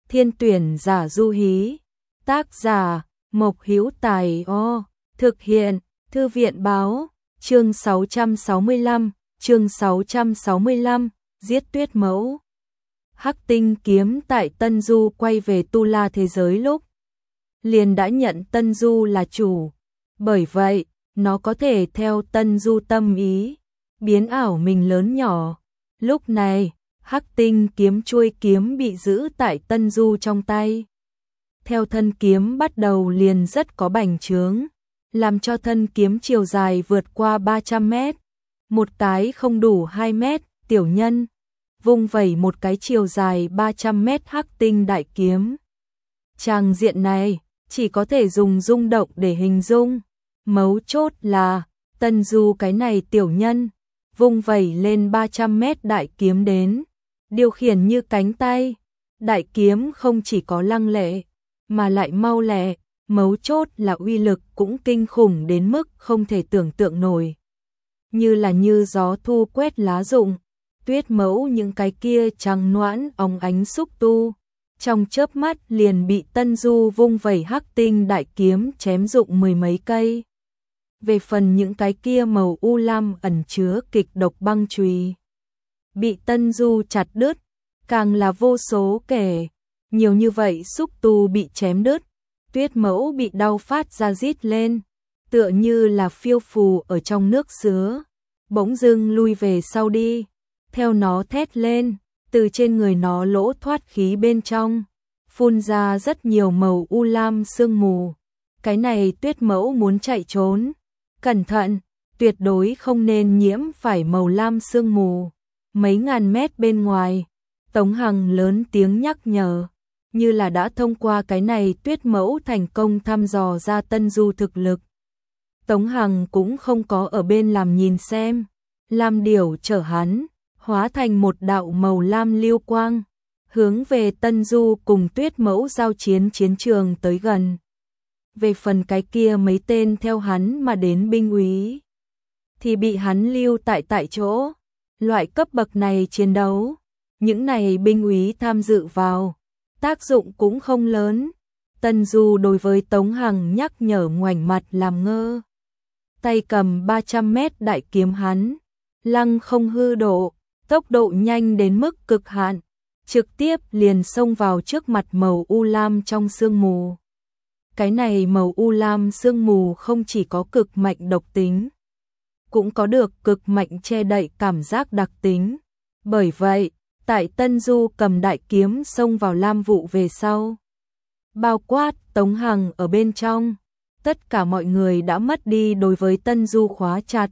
Thiên tuyển giả du hí. Tác giả Mộc Hữu Tài. Thực hiện Thư viện báo. Chương 665, giết tuyết mẫu. Hắc tinh kiếm tại Tân Du quay về Tu La thế giới lúc liền đã nhận Tân Du là chủ, bởi vậy nó có thể theo Tân Du tâm ý biến ảo mình lớn nhỏ. Lúc này Hắc tinh kiếm chuôi kiếm bị giữ tại Tân Du trong tay. Theo thân kiếm bắt đầu liền rất có bành trướng, làm cho thân kiếm chiều dài vượt qua 300 mét. Một cái không đủ 2 mét, tiểu nhân vung vẩy một cái chiều dài 300 mét hắc tinh đại kiếm. Tràng diện này chỉ có thể dùng rung động để hình dung. Mấu chốt là Tân Du cái này tiểu nhân vung vẩy lên 300 mét đại kiếm đến, điều khiển như cánh tay. Đại kiếm không chỉ có lăng lệ mà lại mau lẹ, mấu chốt là uy lực cũng kinh khủng đến mức không thể tưởng tượng nổi. Như gió thu quét lá rụng, tuyết mẫu những cái kia trắng noãn óng ánh xúc tu, trong chớp mắt liền bị Tân Du vung vẩy hắc tinh đại kiếm chém rụng mười mấy cây. Về phần những cái kia màu u lam ẩn chứa kịch độc băng chùy, bị Tân Du chặt đứt, càng là vô số kể. Nhiều như vậy xúc tu bị chém đứt, tuyết mẫu bị đau phát ra rít lên, tựa như là phiêu phù ở trong nước sứa, bỗng dưng lui về sau đi. Theo nó thét lên, từ trên người nó lỗ thoát khí bên trong phun ra rất nhiều màu u lam sương mù. Cái này tuyết mẫu muốn chạy trốn, cẩn thận, tuyệt đối không nên nhiễm phải màu lam sương mù. Mấy ngàn mét bên ngoài, Tống Hằng lớn tiếng nhắc nhở, như là đã thông qua cái này tuyết mẫu thành công thăm dò ra Tân Du thực lực. Tống Hằng cũng không có ở bên làm nhìn xem, lam điểu chở hắn hóa thành một đạo màu lam lưu quang, hướng về Tân Du cùng tuyết mẫu giao chiến chiến trường tới gần. Về phần cái kia mấy tên theo hắn mà đến binh úy thì bị hắn lưu tại chỗ. Loại cấp bậc này chiến đấu, những này binh úy tham dự vào, tác dụng cũng không lớn. Tân Du đối với Tống Hằng nhắc nhở ngoảnh mặt làm ngơ. Tay cầm 300 mét đại kiếm hắn, lăng không hư độ, tốc độ nhanh đến mức cực hạn, trực tiếp liền xông vào trước mặt màu u lam trong sương mù. Cái này màu u lam sương mù không chỉ có cực mạnh độc tính, cũng có được cực mạnh che đậy cảm giác đặc tính. Bởi vậy, tại Tân Du cầm đại kiếm xông vào lam vụ về sau, bao quát Tống Hằng ở bên trong, tất cả mọi người đã mất đi đối với Tân Du khóa chặt.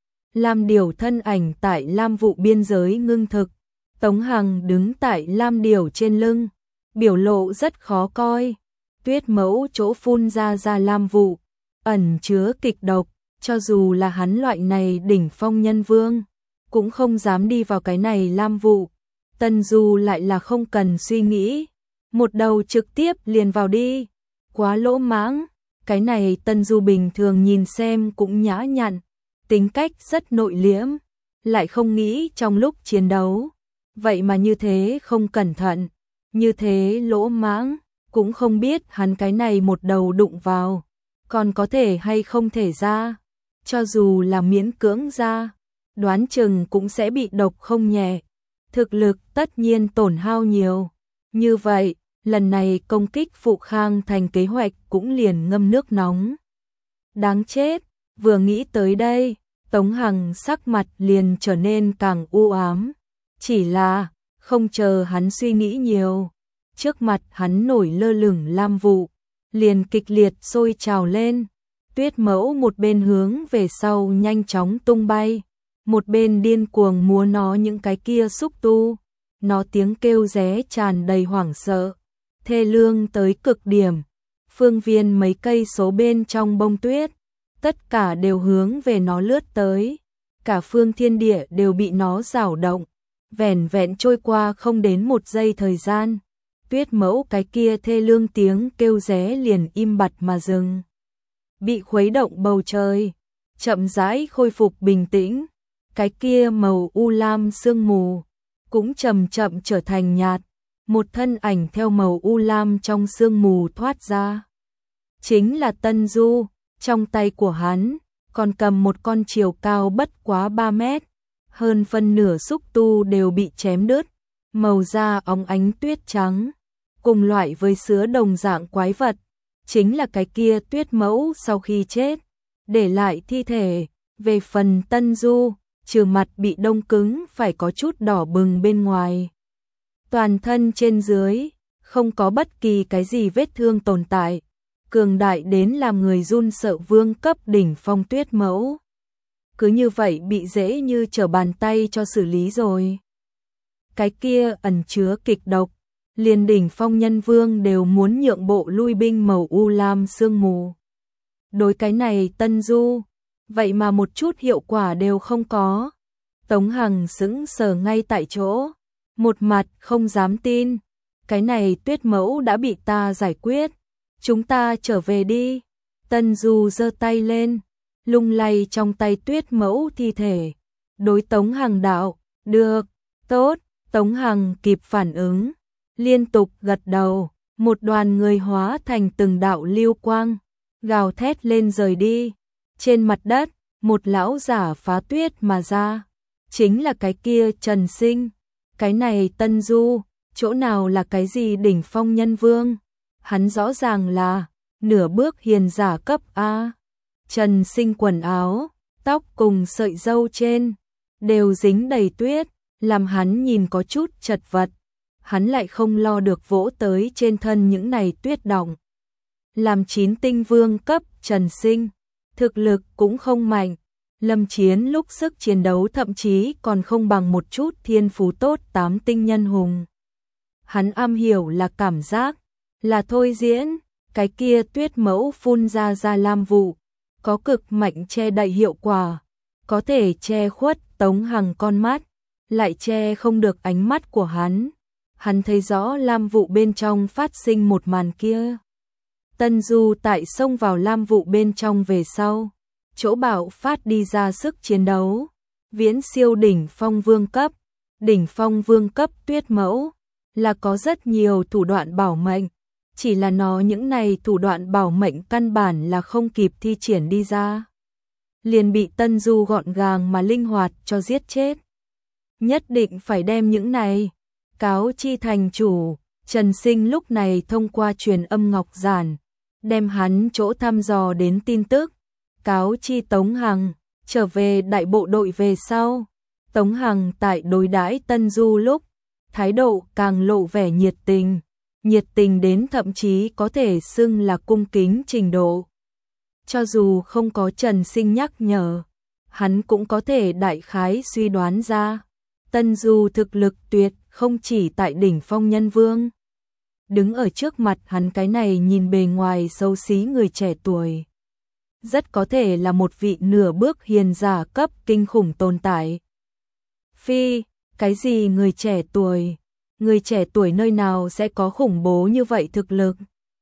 Lam điểu thân ảnh tại lam vụ biên giới ngưng thực, Tống Hằng đứng tại lam điểu trên lưng, biểu lộ rất khó coi. Tuyết mẫu chỗ phun ra lam vụ, ẩn chứa kịch độc, cho dù là hắn loại này đỉnh phong nhân vương, cũng không dám đi vào cái này lam vụ. Tân Du lại là không cần suy nghĩ, một đầu trực tiếp liền vào đi, quá lỗ mãng. Cái này Tân Du bình thường nhìn xem cũng nhã nhặn, tính cách rất nội liễm, lại không nghĩ trong lúc chiến đấu, vậy mà như thế không cẩn thận, như thế lỗ mãng, cũng không biết hắn cái này một đầu đụng vào, còn có thể hay không thể ra. Cho dù là miễn cưỡng ra, đoán chừng cũng sẽ bị độc không nhẹ, thực lực tất nhiên tổn hao nhiều. Như vậy, lần này công kích Phụ Khang thành kế hoạch cũng liền ngâm nước nóng. Đáng chết, vừa nghĩ tới đây, Tống Hằng sắc mặt liền trở nên càng u ám. Chỉ là, không chờ hắn suy nghĩ nhiều, trước mặt hắn nổi lơ lửng lam vụ, liền kịch liệt sôi trào lên. Tuyết mẫu một bên hướng về sau nhanh chóng tung bay, một bên điên cuồng múa nó những cái kia xúc tu. Nó tiếng kêu ré tràn đầy hoảng sợ, thê lương tới cực điểm. Phương viên mấy cây số bên trong bông tuyết, tất cả đều hướng về nó lướt tới. Cả phương thiên địa đều bị nó rảo động, vẻn vẹn trôi qua không đến một giây thời gian. Tuyết mẫu cái kia thê lương tiếng kêu ré liền im bặt mà dừng. Bị khuấy động bầu trời, chậm rãi khôi phục bình tĩnh. Cái kia màu u lam sương mù cũng chậm chậm trở thành nhạt, một thân ảnh theo màu u lam trong sương mù thoát ra. Chính là Tân Du, trong tay của hắn còn cầm một con chiều cao bất quá 3 mét, hơn phân nửa xúc tu đều bị chém đứt, màu da óng ánh tuyết trắng, cùng loại với sứa đồng dạng quái vật, chính là cái kia Tuyết Mẫu sau khi chết, để lại thi thể. Về phần Tân Du, trừ mặt bị đông cứng phải có chút đỏ bừng bên ngoài, toàn thân trên dưới không có bất kỳ cái gì vết thương tồn tại, cường đại đến làm người run sợ vương cấp đỉnh phong Tuyết Mẫu. Cứ như vậy bị dễ như trở bàn tay cho xử lý rồi. Cái kia ẩn chứa kịch độc, liền đỉnh phong nhân vương đều muốn nhượng bộ lui binh màu u lam sương mù. Đối cái này Tân Du, vậy mà một chút hiệu quả đều không có. Tống Hằng sững sờ ngay tại chỗ, một mặt không dám tin, cái này Tuyết Mẫu đã bị ta giải quyết, chúng ta trở về đi. Tân Du giơ tay lên, lung lay trong tay Tuyết Mẫu thi thể, đối Tống Hằng đạo, được, tốt. Tống Hằng kịp phản ứng, liên tục gật đầu, một đoàn người hóa thành từng đạo lưu quang, gào thét lên rời đi. Trên mặt đất, một lão giả phá tuyết mà ra, chính là cái kia Trần Sinh. Cái này Tân Du, chỗ nào là cái gì đỉnh phong nhân vương, hắn rõ ràng là nửa bước hiền giả cấp A. Trần Sinh quần áo, tóc cùng sợi râu trên đều dính đầy tuyết, làm hắn nhìn có chút chật vật. Hắn lại không lo được vỗ tới trên thân những này tuyết đọng. Làm 9 tinh vương cấp Trần Sinh, thực lực cũng không mạnh, lâm chiến lúc sức chiến đấu thậm chí còn không bằng một chút thiên phú tốt 8 tinh nhân hùng. Hắn am hiểu là cảm giác, là thôi diễn, cái kia Tuyết Mẫu phun ra lam vụ, có cực mạnh che đậy hiệu quả, có thể che khuất Tống Hằng con mắt, lại che không được ánh mắt của hắn. Hắn thấy rõ lam vụ bên trong phát sinh một màn kia. Tân Du tại xông vào lam vụ bên trong về sau, chỗ bạo phát đi ra sức chiến đấu, viễn siêu đỉnh phong vương cấp. Đỉnh phong vương cấp Tuyết Mẫu là có rất nhiều thủ đoạn bảo mệnh, chỉ là nó những này thủ đoạn bảo mệnh căn bản là không kịp thi triển đi ra, liền bị Tân Du gọn gàng mà linh hoạt cho giết chết. Nhất định phải đem những này cáo chi thành chủ. Trần Sinh lúc này thông qua truyền âm ngọc giản, đem hắn chỗ thăm dò đến tin tức cáo chi Tống Hằng. Trở về đại bộ đội về sau, Tống Hằng tại đối đãi Tân Du lúc, thái độ càng lộ vẻ nhiệt tình đến thậm chí có thể xưng là cung kính trình độ. Cho dù không có Trần Sinh nhắc nhở, hắn cũng có thể đại khái suy đoán ra, Tân Du thực lực tuyệt không chỉ tại đỉnh phong nhân vương. Đứng ở trước mặt hắn cái này nhìn bề ngoài xấu xí người trẻ tuổi, rất có thể là một vị nửa bước hiền giả cấp kinh khủng tồn tại. Phi, cái gì người trẻ tuổi? Người trẻ tuổi nơi nào sẽ có khủng bố như vậy thực lực?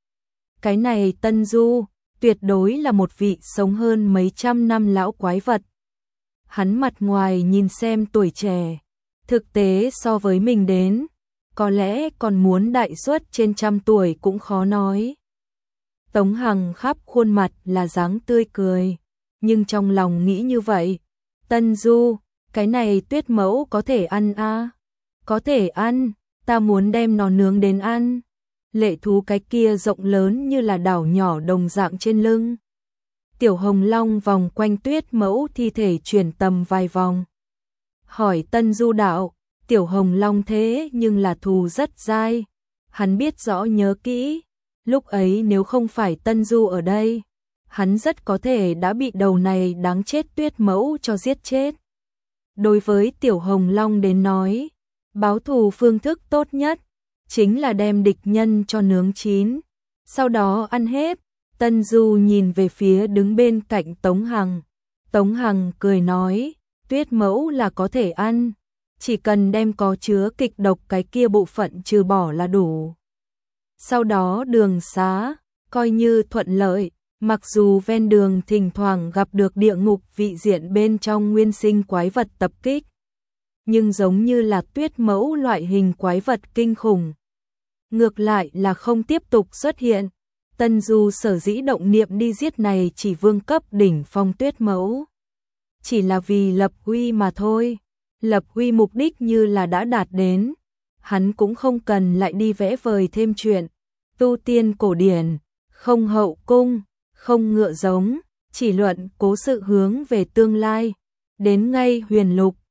Cái này Tân Du, tuyệt đối là một vị sống hơn mấy trăm năm lão quái vật. Hắn mặt ngoài nhìn xem tuổi trẻ, thực tế so với mình đến, có lẽ còn muốn đại suất trên 100 tuổi cũng khó nói. Tống Hằng khắp khuôn mặt là dáng tươi cười, nhưng trong lòng nghĩ như vậy, Tân Du, cái này Tuyết Mẫu có thể ăn à? Có thể ăn, ta muốn đem nó nướng đến ăn. Lệ thú cái kia rộng lớn như là đảo nhỏ đồng dạng trên lưng. Tiểu Hồng Long vòng quanh Tuyết Mẫu thi thể chuyển tầm vài vòng. Hỏi Tân Du đạo, Tiểu Hồng Long thế nhưng là thù rất dai. Hắn biết rõ nhớ kỹ, lúc ấy nếu không phải Tân Du ở đây, hắn rất có thể đã bị đầu này đáng chết Tuyết Mẫu cho giết chết. Đối với Tiểu Hồng Long đến nói, báo thù phương thức tốt nhất chính là đem địch nhân cho nướng chín, sau đó ăn hết. Tân Du nhìn về phía đứng bên cạnh Tống Hằng. Tống Hằng cười nói, Tuyết Mẫu là có thể ăn, chỉ cần đem có chứa kịch độc cái kia bộ phận trừ bỏ là đủ. Sau đó đường xá, coi như thuận lợi, mặc dù ven đường thỉnh thoảng gặp được địa ngục vị diện bên trong nguyên sinh quái vật tập kích, nhưng giống như là Tuyết Mẫu loại hình quái vật kinh khủng, ngược lại là không tiếp tục xuất hiện. Tân Du sở dĩ động niệm đi giết này chỉ vương cấp đỉnh phong Tuyết Mẫu, chỉ là vì lập uy mà thôi. Lập uy mục đích như là đã đạt đến, hắn cũng không cần lại đi vẽ vời thêm chuyện. Tu tiên cổ điển, không hậu cung, không ngựa giống, chỉ luận cố sự hướng về tương lai. Đến ngay Huyền Lục,